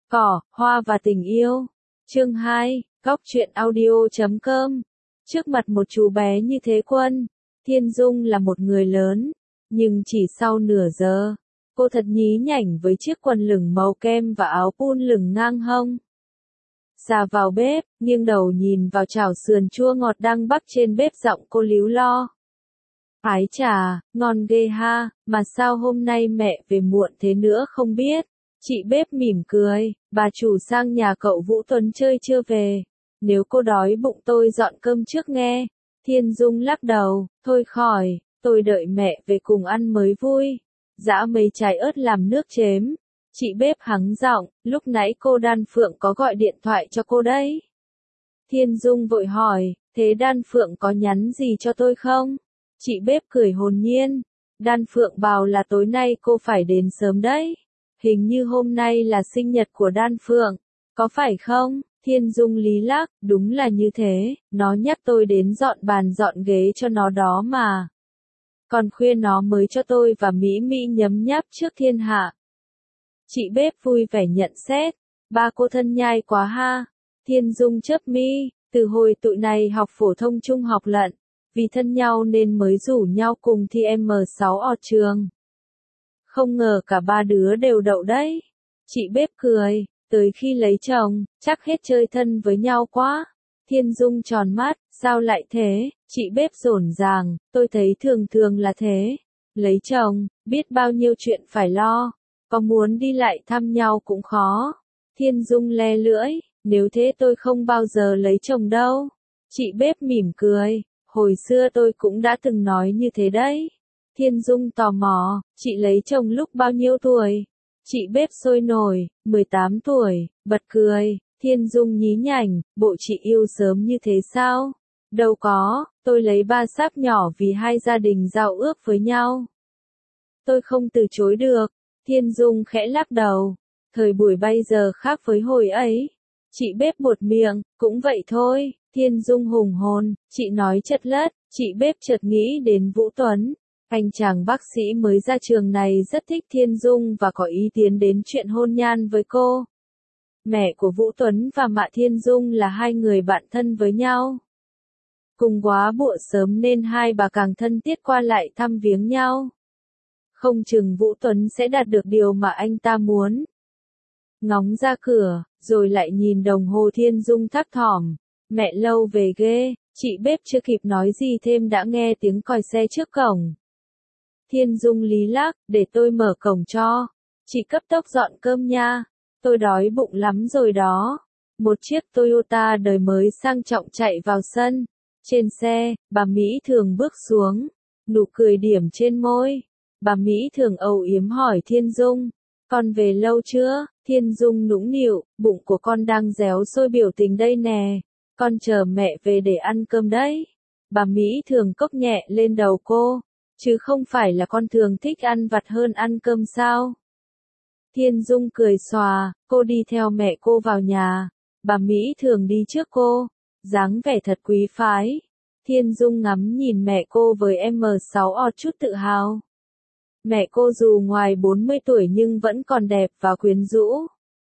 Cỏ, hoa và tình yêu. Chương 2, Góc truyện audio.com. Trước mặt một chú bé như Thế Quân, Thiên Dung là một người lớn, nhưng chỉ sau nửa giờ, cô thật nhí nhảnh với chiếc quần lửng màu kem và áo pun lửng ngang hông. Ra vào bếp, nghiêng đầu nhìn vào chảo sườn chua ngọt đang bắc trên bếp, giọng cô líu lo. Ái chà, ngon ghê ha, mà sao hôm nay mẹ về muộn thế nữa không biết. Chị bếp mỉm cười, bà chủ sang nhà cậu Vũ Tuấn chơi chưa về. Nếu cô đói bụng tôi dọn cơm trước nghe. Thiên Dung lắc đầu, thôi khỏi, tôi đợi mẹ về cùng ăn mới vui. Giã mấy trái ớt làm nước chếm. Chị bếp hắng giọng, lúc nãy cô Đan Phượng có gọi điện thoại cho cô đấy. Thiên Dung vội hỏi, thế Đan Phượng có nhắn gì cho tôi không? Chị bếp cười hồn nhiên, Đan Phượng bảo là tối nay cô phải đến sớm đấy. Hình như hôm nay là sinh nhật của Đan Phượng, có phải không? Thiên Dung lý lắc, đúng là như thế, nó nhắc tôi đến dọn bàn dọn ghế cho nó đó mà. Còn khuya nó mới cho tôi và Mỹ Mỹ nhấm nháp trước thiên hạ. Chị bếp vui vẻ nhận xét, ba cô thân nhai quá ha. Thiên Dung chớp mi, từ hồi tụi này học phổ thông trung học lận, vì thân nhau nên mới rủ nhau cùng thi M6 ở trường. Không ngờ cả ba đứa đều đậu đấy. Chị bếp cười, tới khi lấy chồng, chắc hết chơi thân với nhau quá. Thiên Dung tròn mắt, sao lại thế? Chị bếp rổn ràng, tôi thấy thường thường là thế. Lấy chồng, biết bao nhiêu chuyện phải lo, có muốn đi lại thăm nhau cũng khó. Thiên Dung le lưỡi, nếu thế tôi không bao giờ lấy chồng đâu. Chị bếp mỉm cười, hồi xưa tôi cũng đã từng nói như thế đấy. Thiên Dung tò mò, chị lấy chồng lúc bao nhiêu tuổi? Chị bếp sôi nổi, 18 tuổi, bật cười. Thiên Dung nhí nhảnh, bộ chị yêu sớm như thế sao? Đâu có, tôi lấy ba sáp nhỏ vì hai gia đình giao ước với nhau. Tôi không từ chối được. Thiên Dung khẽ lắc đầu. Thời buổi bây giờ khác với hồi ấy. Chị bếp buột miệng, cũng vậy thôi. Thiên Dung hùng hồn, chị nói chật lất. Chị bếp chợt nghĩ đến Vũ Tuấn. Anh chàng bác sĩ mới ra trường này rất thích Thiên Dung và có ý tiến đến chuyện hôn nhân với cô. Mẹ của Vũ Tuấn và Mạ Thiên Dung là hai người bạn thân với nhau. Cùng góa bụa sớm nên hai bà càng thân thiết qua lại thăm viếng nhau. Không chừng Vũ Tuấn sẽ đạt được điều mà anh ta muốn. Ngóng ra cửa, rồi lại nhìn đồng hồ. Thiên Dung thấp thỏm. Mẹ lâu về ghê. Chị bếp chưa kịp nói gì thêm đã nghe tiếng còi xe trước cổng. Thiên Dung lý lắc, để tôi mở cổng cho. Chị cấp tốc dọn cơm nha. Tôi đói bụng lắm rồi đó. Một chiếc Toyota đời mới sang trọng chạy vào sân. Trên xe, bà Mỹ Thường bước xuống. Nụ cười điểm trên môi. Bà Mỹ Thường âu yếm hỏi Thiên Dung. Con về lâu chưa? Thiên Dung nũng nịu, bụng của con đang réo sôi biểu tình đây nè. Con chờ mẹ về để ăn cơm đấy. Bà Mỹ Thường cốc nhẹ lên đầu cô. Chứ không phải là con thường thích ăn vặt hơn ăn cơm sao? Thiên Dung cười xòa, cô đi theo mẹ cô vào nhà. Bà Mỹ Thường đi trước cô. Dáng vẻ thật quý phái. Thiên Dung ngắm nhìn mẹ cô với M6 ọt chút tự hào. Mẹ cô dù ngoài 40 tuổi nhưng vẫn còn đẹp và quyến rũ.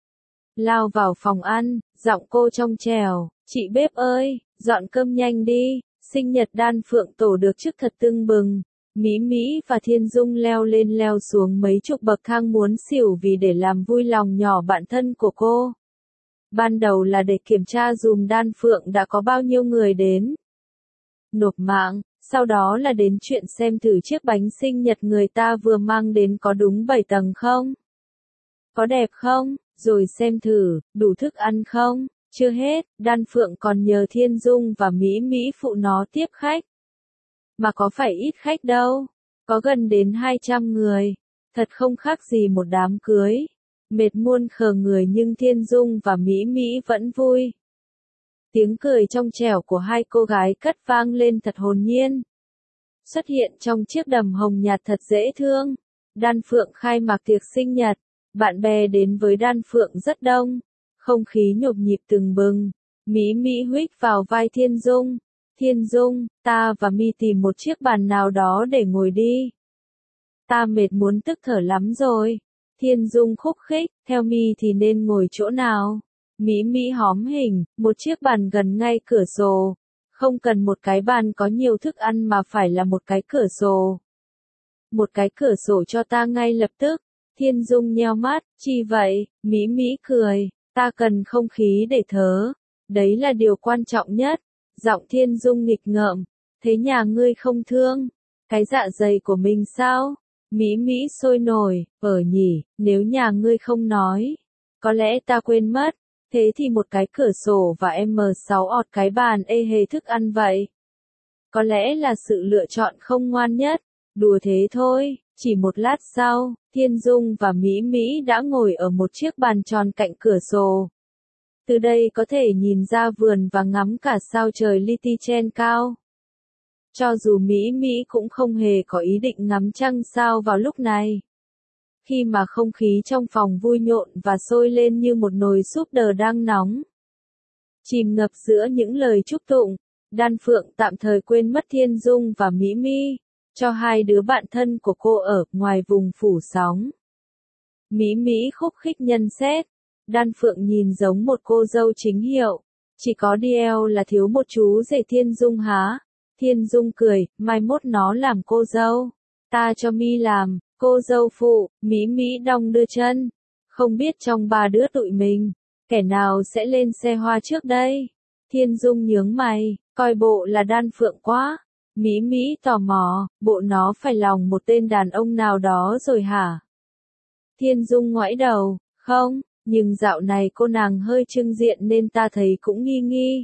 Lao vào phòng ăn, giọng cô trong trẻo, chị bếp ơi, dọn cơm nhanh đi, sinh nhật Đan Phượng tổ được chức thật tưng bừng. Mỹ Mỹ và Thiên Dung leo lên leo xuống mấy chục bậc thang muốn xỉu vì để làm vui lòng nhỏ bạn thân của cô. Ban đầu là để kiểm tra dùm Đan Phượng đã có bao nhiêu người đến nộp mạng, sau đó là đến chuyện xem thử chiếc bánh sinh nhật người ta vừa mang đến có đúng 7 tầng không? Có đẹp không? Rồi xem thử, đủ thức ăn không? Chưa hết, Đan Phượng còn nhờ Thiên Dung và Mỹ Mỹ phụ nó tiếp khách. Mà có phải ít khách đâu, có gần đến 200 người, thật không khác gì một đám cưới. Mệt muôn khờ người nhưng Thiên Dung và Mỹ Mỹ vẫn vui. Tiếng cười trong trẻo của hai cô gái cất vang lên thật hồn nhiên. Xuất hiện trong chiếc đầm hồng nhạt thật dễ thương. Đan Phượng khai mạc tiệc sinh nhật, bạn bè đến với Đan Phượng rất đông. Không khí nhộn nhịp từng bừng. Mỹ Mỹ huých vào vai Thiên Dung. Thiên Dung, ta và Mi tìm một chiếc bàn nào đó để ngồi đi. Ta mệt muốn tức thở lắm rồi. Thiên Dung khúc khích, theo mi thì nên ngồi chỗ nào? Mỹ Mỹ hóm hình, một chiếc bàn gần ngay cửa sổ. Không cần một cái bàn có nhiều thức ăn mà phải là một cái cửa sổ. Một cái cửa sổ cho ta ngay lập tức. Thiên Dung nheo mắt, chi vậy? Mỹ Mỹ cười, ta cần không khí để thở. Đấy là điều quan trọng nhất. Giọng Thiên Dung nghịch ngợm, thế nhà ngươi không thương cái dạ dày của mình sao? Mỹ Mỹ sôi nổi, nhỉ, nếu nhà ngươi không nói. Có lẽ ta quên mất. Thế thì một cái cửa sổ và M6 ọt cái bàn ê hề thức ăn vậy. Có lẽ là sự lựa chọn không ngoan nhất. Đùa thế thôi, chỉ một lát sau, Thiên Dung và Mỹ Mỹ đã ngồi ở một chiếc bàn tròn cạnh cửa sổ. Từ đây có thể nhìn ra vườn và ngắm cả sao trời li ti trên cao. Cho dù Mỹ Mỹ cũng không hề có ý định ngắm trăng sao vào lúc này. Khi mà không khí trong phòng vui nhộn và sôi lên như một nồi súp đờ đang nóng. Chìm ngập giữa những lời chúc tụng, Đan Phượng tạm thời quên mất Thiên Dung và Mỹ Mỹ, cho hai đứa bạn thân của cô ở ngoài vùng phủ sóng. Mỹ Mỹ khúc khích nhận xét, Đan Phượng nhìn giống một cô dâu chính hiệu, chỉ có DL là thiếu một chú rể. Thiên Dung há? Thiên Dung cười, mai mốt nó làm cô dâu, ta cho mi làm cô dâu phụ. Mỹ Mỹ đong đưa chân, không biết trong ba đứa tụi mình, kẻ nào sẽ lên xe hoa trước đây? Thiên Dung nhướng mày, coi bộ là Đan Phượng quá. Mỹ Mỹ tò mò, bộ nó phải lòng một tên đàn ông nào đó rồi hả? Thiên Dung ngoãi đầu, không, nhưng dạo này cô nàng hơi trưng diện nên ta thấy cũng nghi nghi.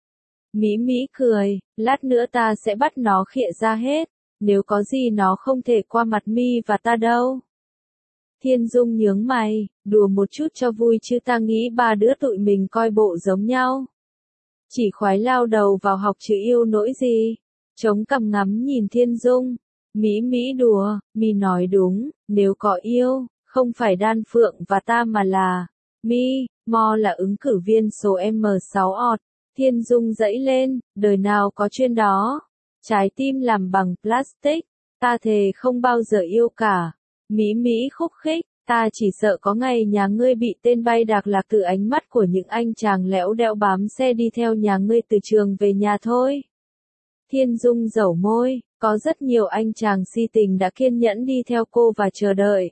Mỹ Mỹ cười, lát nữa ta sẽ bắt nó khịa ra hết, nếu có gì nó không thể qua mặt mi và ta đâu. Thiên Dung nhướng mày, đùa một chút cho vui chứ ta nghĩ ba đứa tụi mình coi bộ giống nhau. Chỉ khoái lao đầu vào học chứ yêu nỗi gì. Chống cằm ngắm nhìn Thiên Dung. Mỹ Mỹ đùa, mi nói đúng, nếu có yêu, không phải Đan Phượng và ta mà là mi, Mo là ứng cử viên số M6 ọt. Thiên Dung dẫy lên, đời nào có chuyên đó. Trái tim làm bằng plastic, ta thề không bao giờ yêu cả. Mỹ Mỹ khúc khích, ta chỉ sợ có ngày nhà ngươi bị tên bay đạc lạc từ ánh mắt của những anh chàng lẽo đẽo bám xe đi theo nhà ngươi từ trường về nhà thôi. Thiên Dung dẩu môi, có rất nhiều anh chàng si tình đã kiên nhẫn đi theo cô và chờ đợi.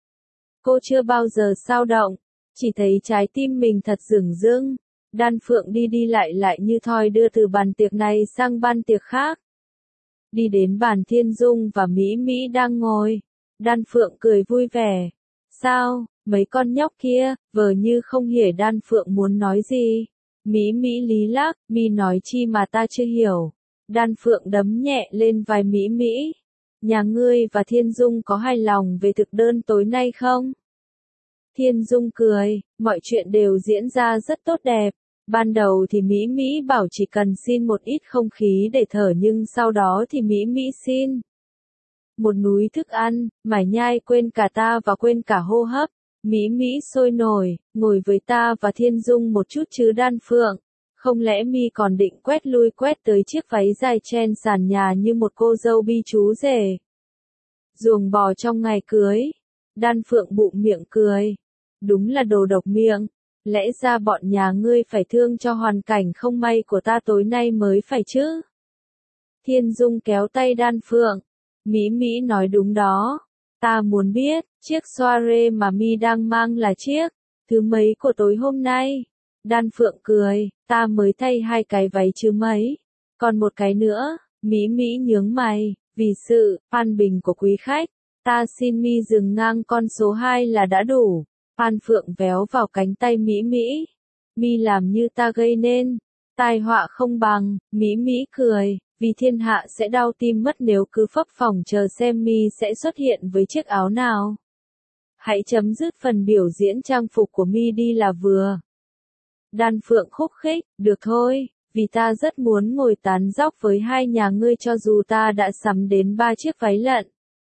Cô chưa bao giờ xao động, chỉ thấy trái tim mình thật dửng dưng. Đan Phượng đi đi lại lại như thoi đưa từ bàn tiệc này sang bàn tiệc khác. Đi đến bàn Thiên Dung và Mỹ Mỹ đang ngồi. Đan Phượng cười vui vẻ. Sao, mấy con nhóc kia, vờ như không hiểu Đan Phượng muốn nói gì. Mỹ Mỹ lý lắc, mi nói chi mà ta chưa hiểu. Đan Phượng đấm nhẹ lên vai Mỹ Mỹ. Nhà ngươi và Thiên Dung có hài lòng về thực đơn tối nay không? Thiên Dung cười, mọi chuyện đều diễn ra rất tốt đẹp. Ban đầu thì Mỹ Mỹ bảo chỉ cần xin một ít không khí để thở nhưng sau đó thì Mỹ Mỹ xin một núi thức ăn, mải nhai quên cả ta và quên cả hô hấp. Mỹ Mỹ sôi nổi, ngồi với ta và Thiên Dung một chút chứ Đan Phượng. Không lẽ mi còn định quét lui quét tới chiếc váy dài trên sàn nhà như một cô dâu bi chú rể? Ruồng bò trong ngày cưới. Đan Phượng bụng miệng cười. Đúng là đồ độc miệng. Lẽ ra bọn nhà ngươi phải thương cho hoàn cảnh không may của ta tối nay mới phải chứ? Thiên Dung kéo tay Đan Phượng. Mỹ Mỹ nói đúng đó. Ta muốn biết, chiếc soirée mà mi đang mang là chiếc thứ mấy của tối hôm nay? Đan Phượng cười, ta mới thay 2 cái váy chứ mấy. Còn một cái nữa, Mỹ Mỹ nhướng mày, vì sự an bình của quý khách, ta xin mi dừng ngang con số 2 là đã đủ. Đan Phượng véo vào cánh tay Mỹ Mỹ. Mi làm như ta gây nên tai họa không bằng. Mỹ Mỹ cười, vì thiên hạ sẽ đau tim mất nếu cứ phấp phỏng chờ xem mi sẽ xuất hiện với chiếc áo nào. Hãy chấm dứt phần biểu diễn trang phục của mi đi là vừa. Đan Phượng khúc khích, được thôi, vì ta rất muốn ngồi tán dóc với hai nhà ngươi cho dù ta đã sắm đến 3 chiếc váy lận.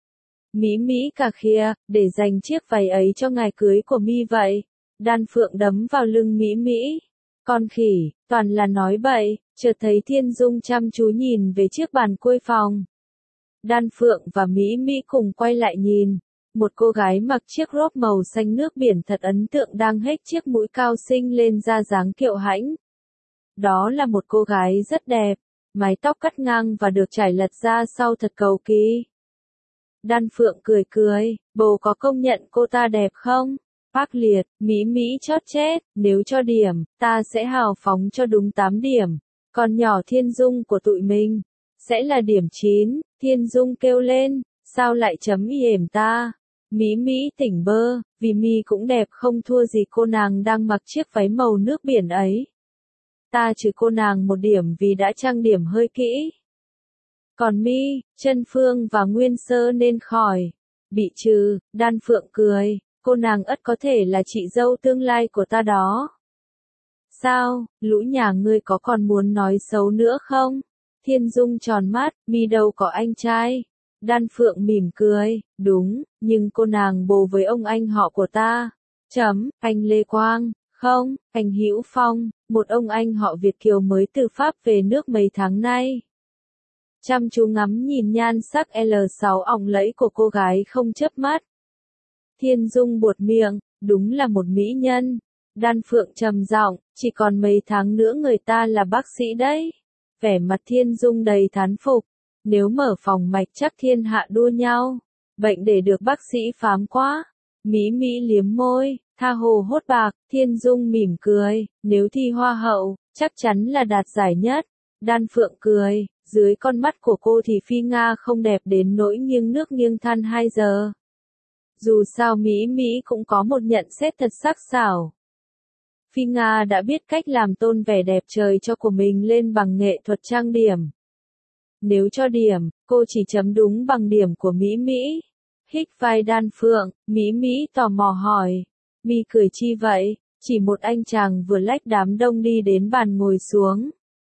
Mỹ Mỹ cà khịa, để dành chiếc váy ấy cho ngày cưới của mi vậy. Đan Phượng đấm vào lưng Mỹ Mỹ. Con khỉ, toàn là nói bậy, chợt thấy Thiên Dung chăm chú nhìn về chiếc bàn khuê phòng. Đan Phượng và Mỹ Mỹ cùng quay lại nhìn. Một cô gái mặc chiếc robe màu xanh nước biển thật ấn tượng đang hếch chiếc mũi cao xinh lên ra dáng kiệu hãnh. Đó là một cô gái rất đẹp, mái tóc cắt ngang và được trải lật ra sau thật cầu kỳ. Đan Phượng cười cười, bồ có công nhận cô ta đẹp không? Bác liệt, Mỹ Mỹ chót chét, nếu cho điểm, ta sẽ hào phóng cho đúng 8 điểm. Còn nhỏ Thiên Dung của tụi mình, sẽ là điểm 9, Thiên Dung kêu lên, sao lại chấm yểm ta? Mỹ Mỹ tỉnh bơ, vì mi cũng đẹp không thua gì cô nàng đang mặc chiếc váy màu nước biển ấy. Ta trừ cô nàng 1 điểm vì đã trang điểm hơi kỹ. Còn mi, Chân Phương và Nguyên Sơ nên khỏi bị trừ. Đan Phượng cười, cô nàng ất có thể là chị dâu tương lai của ta đó. Sao, lũ nhà ngươi có còn muốn nói xấu nữa không? Thiên Dung tròn mắt, mi đâu có anh trai. Đan Phượng mỉm cười, đúng, nhưng cô nàng bồ với ông anh họ của ta. Anh Lê Quang, không, anh Hữu Phong, một ông anh họ Việt kiều mới từ Pháp về nước mấy tháng nay. Chăm chú ngắm nhìn nhan sắc L6 ỏng lẫy của cô gái không chớp mắt. Thiên Dung buột miệng, đúng là một mỹ nhân. Đan Phượng trầm giọng, chỉ còn mấy tháng nữa người ta là bác sĩ đấy. Vẻ mặt Thiên Dung đầy thán phục. Nếu mở phòng mạch chắc thiên hạ đua nhau. Bệnh để được bác sĩ phám quá. Mỹ Mỹ liếm môi, tha hồ hốt bạc. Thiên Dung mỉm cười, nếu thi hoa hậu, chắc chắn là đạt giải nhất. Đan Phượng cười, dưới con mắt của cô thì Phi Nga không đẹp đến nỗi nghiêng nước nghiêng than 2 giờ. Dù sao Mỹ Mỹ cũng có một nhận xét thật sắc sảo. Phi Nga đã biết cách làm tôn vẻ đẹp trời cho của mình lên bằng nghệ thuật trang điểm. Nếu cho điểm, cô chỉ chấm đúng bằng điểm của Mỹ Mỹ. Hích vai Đan Phượng, Mỹ Mỹ tò mò hỏi. Mi cười chi vậy? Chỉ một anh chàng vừa lách đám đông đi đến bàn ngồi xuống.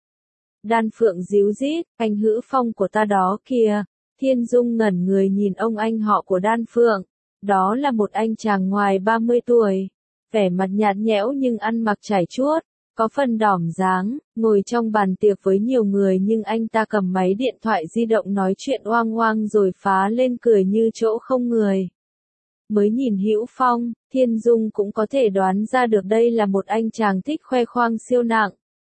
Đan Phượng díu dít, anh Hữu Phong của ta đó kìa. Thiên Dung ngẩn người nhìn ông anh họ của Đan Phượng. Đó là một anh chàng ngoài 30 tuổi. Vẻ mặt nhạt nhẽo nhưng ăn mặc trải chuốt. Có phần đỏm dáng, ngồi trong bàn tiệc với nhiều người nhưng anh ta cầm máy điện thoại di động nói chuyện oang oang rồi phá lên cười như chỗ không người. Mới nhìn Hữu Phong, Thiên Dung cũng có thể đoán ra được đây là một anh chàng thích khoe khoang siêu nặng.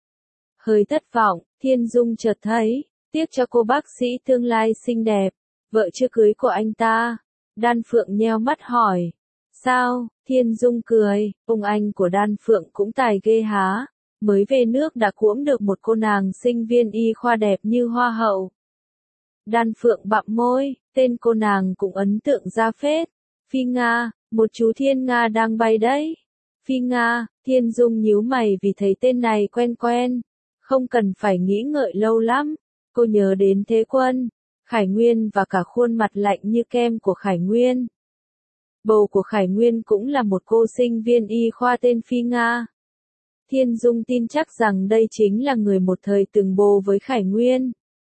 Hơi thất vọng, Thiên Dung chợt thấy, tiếc cho cô bác sĩ tương lai xinh đẹp, vợ chưa cưới của anh ta. Đan Phượng nheo mắt hỏi. Sao? Thiên Dung cười, ông anh của Đan Phượng cũng tài ghê há. Mới về nước đã cuỗm được một cô nàng sinh viên y khoa đẹp như hoa hậu. Đan Phượng bặm môi, tên cô nàng cũng ấn tượng ra phết. Phi Nga, một chú Thiên Nga đang bay đấy. Phi Nga, Thiên Dung nhíu mày vì thấy tên này quen quen. Không cần phải nghĩ ngợi lâu lắm. Cô nhớ đến Thế Quân, Khải Nguyên và cả khuôn mặt lạnh như kem của Khải Nguyên. Bầu của Khải Nguyên cũng là một cô sinh viên y khoa tên Phi Nga. Thiên Dung tin chắc rằng đây chính là người một thời từng bồ với Khải Nguyên.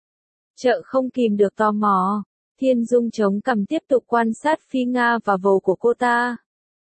Chợ không kìm được tò mò. Thiên Dung chống cằm tiếp tục quan sát Phi Nga và bầu của cô ta.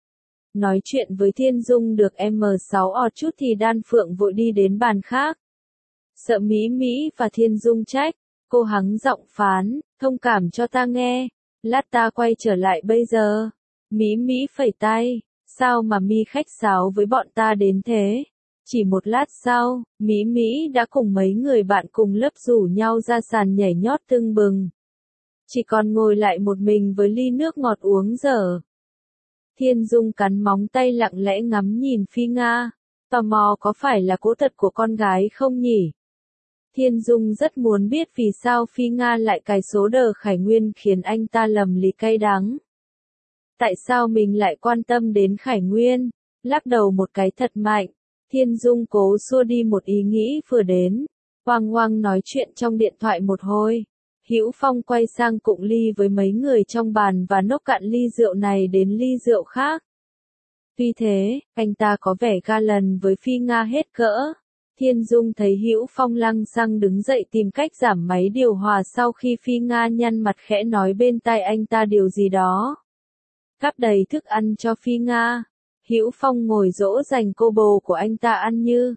Nói chuyện với Thiên Dung được M6 ọt chút thì Đan Phượng vội đi đến bàn khác. Sợ Mỹ Mỹ và Thiên Dung trách, cô hắng giọng phán, thông cảm cho ta nghe. Lát ta quay trở lại bây giờ. Mỹ Mỹ phẩy tay, sao mà mi khách sáo với bọn ta đến thế? Chỉ một lát sau, Mỹ Mỹ đã cùng mấy người bạn cùng lớp rủ nhau ra sàn nhảy nhót tưng bừng. Chỉ còn ngồi lại một mình với ly nước ngọt uống dở. Thiên Dung cắn móng tay lặng lẽ ngắm nhìn Phi Nga, tò mò có phải là cố tật của con gái không nhỉ? Thiên Dung rất muốn biết vì sao Phi Nga lại cài số đờ Khải Nguyên khiến anh ta lầm lì cay đắng. Tại sao mình lại quan tâm đến Khải Nguyên? Lắc đầu một cái thật mạnh. Thiên Dung cố xua đi một ý nghĩ vừa đến. Hoang hoang nói chuyện trong điện thoại một hồi. Hữu Phong quay sang cụng ly với mấy người trong bàn và nốc cạn ly rượu này đến ly rượu khác. Tuy thế, anh ta có vẻ ga lần với Phi Nga hết cỡ. Thiên Dung thấy Hữu Phong lăng xăng đứng dậy tìm cách giảm máy điều hòa sau khi Phi Nga nhăn mặt khẽ nói bên tai anh ta điều gì đó. Gắp đầy thức ăn cho Phi Nga. Hữu Phong ngồi dỗ dành cô bồ của anh ta ăn như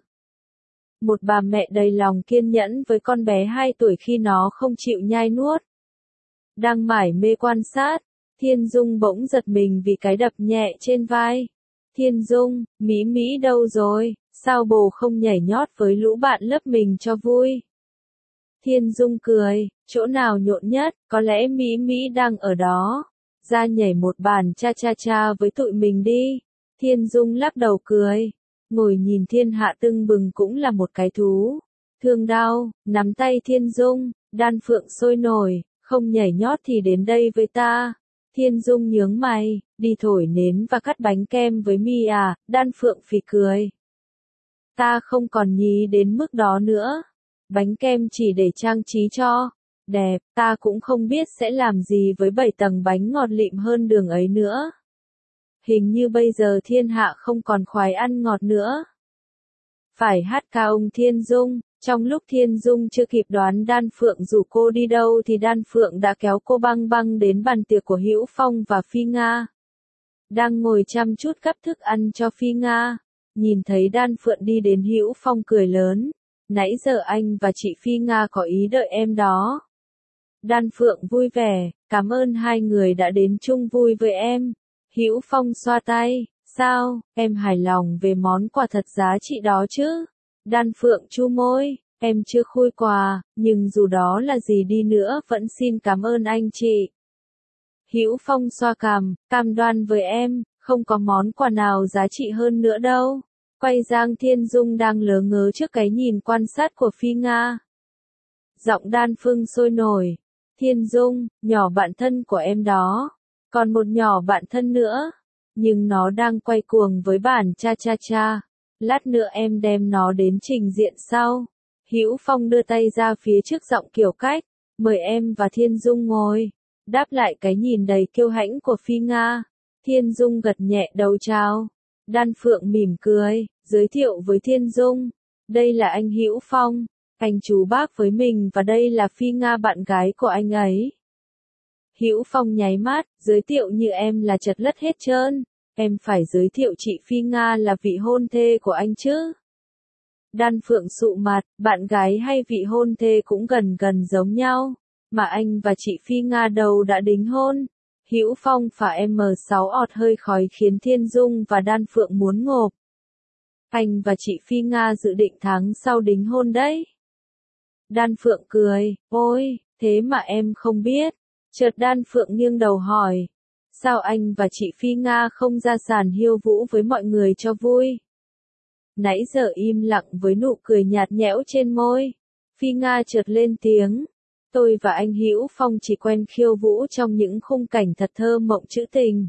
một bà mẹ đầy lòng kiên nhẫn với con bé 2 tuổi khi nó không chịu nhai nuốt. Đang mải mê quan sát, Thiên Dung bỗng giật mình vì cái đập nhẹ trên vai. Thiên Dung, Mỹ Mỹ đâu rồi, sao bồ không nhảy nhót với lũ bạn lớp mình cho vui? Thiên Dung cười, chỗ nào nhộn nhất, có lẽ Mỹ Mỹ đang ở đó. Ra nhảy một bàn cha cha cha với tụi mình đi. Thiên Dung lắc đầu cười. Ngồi nhìn thiên hạ tưng bừng cũng là một cái thú. Thương đau, nắm tay Thiên Dung, Đan Phượng sôi nổi, không nhảy nhót thì đến đây với ta. Thiên Dung nhướng mày, đi thổi nến và cắt bánh kem với mi à, Đan Phượng phì cười. Ta không còn nhí đến mức đó nữa. Bánh kem chỉ để trang trí cho. Đẹp, ta cũng không biết sẽ làm gì với 7 tầng bánh ngọt lịm hơn đường ấy nữa. Hình như bây giờ thiên hạ không còn khoái ăn ngọt nữa. Phải hát ca ông Thiên Dung. Trong lúc Thiên Dung chưa kịp đoán Đan Phượng rủ cô đi đâu thì Đan Phượng đã kéo cô băng băng đến bàn tiệc của Hữu Phong và Phi Nga. Đang ngồi chăm chút gắp thức ăn cho Phi Nga, nhìn thấy Đan Phượng đi đến Hữu Phong cười lớn. Nãy giờ anh và chị Phi Nga có ý đợi em đó. Đan Phượng vui vẻ, cảm ơn hai người đã đến chung vui với em. Hữu Phong xoa tay, sao, em hài lòng về món quà thật giá trị đó chứ? Đan Phượng chu môi, em chưa khui quà, nhưng dù đó là gì đi nữa vẫn xin cảm ơn anh chị. Hữu Phong xoa cằm, cam đoan với em, không có món quà nào giá trị hơn nữa đâu. Quay Giang Thiên Dung đang lớ ngớ trước cái nhìn quan sát của Phi Nga. Giọng Đan Phương sôi nổi. Thiên Dung, nhỏ bạn thân của em đó. Còn một nhỏ bạn thân nữa. Nhưng nó đang quay cuồng với bản cha cha cha. Lát nữa em đem nó đến trình diện sau. Hữu Phong đưa tay ra phía trước giọng kiểu cách. Mời em và Thiên Dung ngồi. Đáp lại cái nhìn đầy kiêu hãnh của Phi Nga. Thiên Dung gật nhẹ đầu chào. Đan Phượng mỉm cười, giới thiệu với Thiên Dung. Đây là anh Hữu Phong. Anh chú bác với mình và đây là Phi Nga bạn gái của anh ấy. Hữu Phong nháy mắt, giới thiệu như em là chật lất hết trơn. Em phải giới thiệu chị Phi Nga là vị hôn thê của anh chứ. Đan Phượng sụ mặt, bạn gái hay vị hôn thê cũng gần gần giống nhau. Mà anh và chị Phi Nga đâu đã đính hôn. Hữu Phong phả M6 ọt hơi khói khiến Thiên Dung và Đan Phượng muốn ngộp. Anh và chị Phi Nga dự định tháng sau đính hôn đấy. Đan Phượng cười, ôi, thế mà em không biết. Chợt Đan Phượng nghiêng đầu hỏi. Sao anh và chị Phi Nga không ra sàn hiêu vũ với mọi người cho vui? Nãy giờ im lặng với nụ cười nhạt nhẽo trên môi. Phi Nga chợt lên tiếng. Tôi và anh Hữu Phong chỉ quen khiêu vũ trong những khung cảnh thật thơ mộng trữ tình.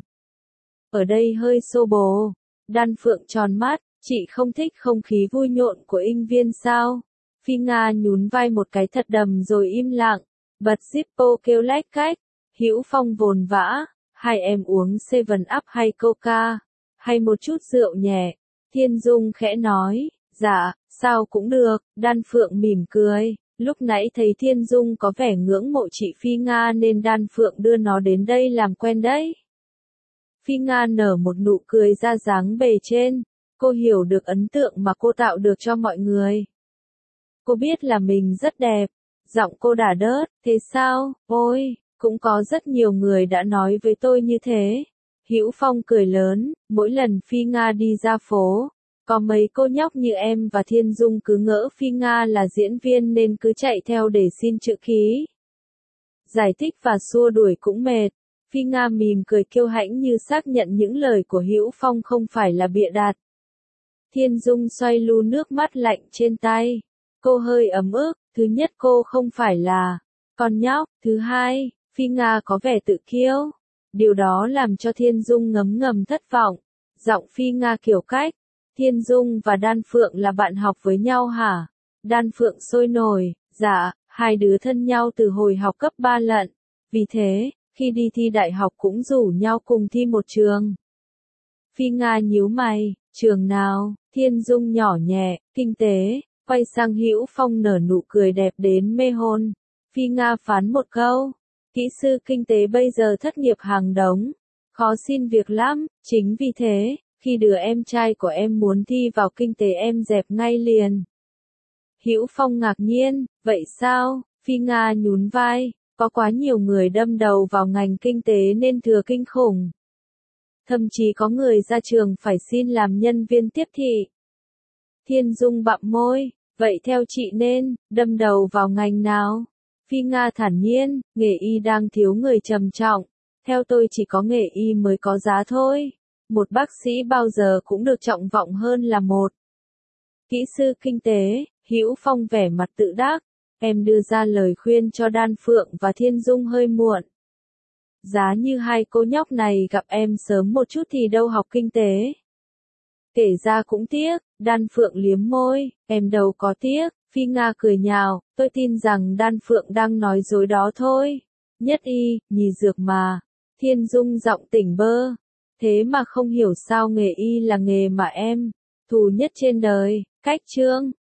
Ở đây hơi xô bồ. Đan Phượng tròn mắt, chị không thích không khí vui nhộn của Inh Viên sao? Phi Nga nhún vai một cái thật đầm rồi im lặng. Bật Zippo kêu lách cách. Hữu Phong vồn vã. Hai em uống 7 Up hay Coca? Hay một chút rượu nhẹ? Thiên Dung khẽ nói. Dạ, sao cũng được. Đan Phượng mỉm cười. Lúc nãy thấy Thiên Dung có vẻ ngưỡng mộ chị Phi Nga nên Đan Phượng đưa nó đến đây làm quen đấy. Phi Nga nở một nụ cười ra dáng bề trên. Cô hiểu được ấn tượng mà cô tạo được cho mọi người. Cô biết là mình rất đẹp. Giọng cô đà đớt, thế sao? Ôi, cũng có rất nhiều người đã nói với tôi như thế. Hữu Phong cười lớn, mỗi lần Phi Nga đi ra phố. Có mấy cô nhóc như em và Thiên Dung cứ ngỡ Phi Nga là diễn viên nên cứ chạy theo để xin chữ ký. Giải thích và xua đuổi cũng mệt. Phi Nga mỉm cười kiêu hãnh như xác nhận những lời của Hữu Phong không phải là bịa đặt. Thiên Dung xoay lu nước mắt lạnh trên tay. Cô hơi ấm ức, thứ nhất cô không phải là con nhóc, thứ hai, Phi Nga có vẻ tự kiêu. Điều đó làm cho Thiên Dung ngấm ngầm thất vọng. Giọng Phi Nga kiểu cách. Thiên Dung và Đan Phượng là bạn học với nhau hả? Đan Phượng sôi nổi, dạ, hai đứa thân nhau từ hồi học cấp 3 lận. Vì thế, khi đi thi đại học cũng rủ nhau cùng thi một trường. Phi Nga nhíu mày, trường nào? Thiên Dung nhỏ nhẹ, kinh tế, quay sang Hữu Phong nở nụ cười đẹp đến mê hồn. Phi Nga phán một câu, kỹ sư kinh tế bây giờ thất nghiệp hàng đống, khó xin việc lắm, chính vì thế. Khi đứa em trai của em muốn thi vào kinh tế em dẹp ngay liền. Hữu Phong ngạc nhiên, vậy sao? Phi Nga nhún vai, Có quá nhiều người đâm đầu vào ngành kinh tế nên thừa kinh khủng. Thậm chí có người ra trường phải xin làm nhân viên tiếp thị. Thiên Dung bặm môi, vậy theo chị nên, đâm đầu vào ngành nào? Phi Nga thản nhiên, nghề y đang thiếu người trầm trọng. Theo tôi chỉ có nghề y mới có giá thôi. Một bác sĩ bao giờ cũng được trọng vọng hơn là một kỹ sư kinh tế. Hữu Phong vẻ mặt tự đắc. Em đưa ra lời khuyên cho Đan Phượng và Thiên Dung hơi muộn. Giá như hai cô nhóc này gặp em sớm một chút thì đâu học kinh tế. Kể ra cũng tiếc, Đan Phượng liếm môi, em đâu có tiếc. Phi Nga cười nhạo, tôi tin rằng Đan Phượng đang nói dối đó thôi. Nhất y, nhì dược mà. Thiên Dung giọng tỉnh bơ. Thế mà không hiểu sao nghề y là nghề mà em thù nhất trên đời. Cách chương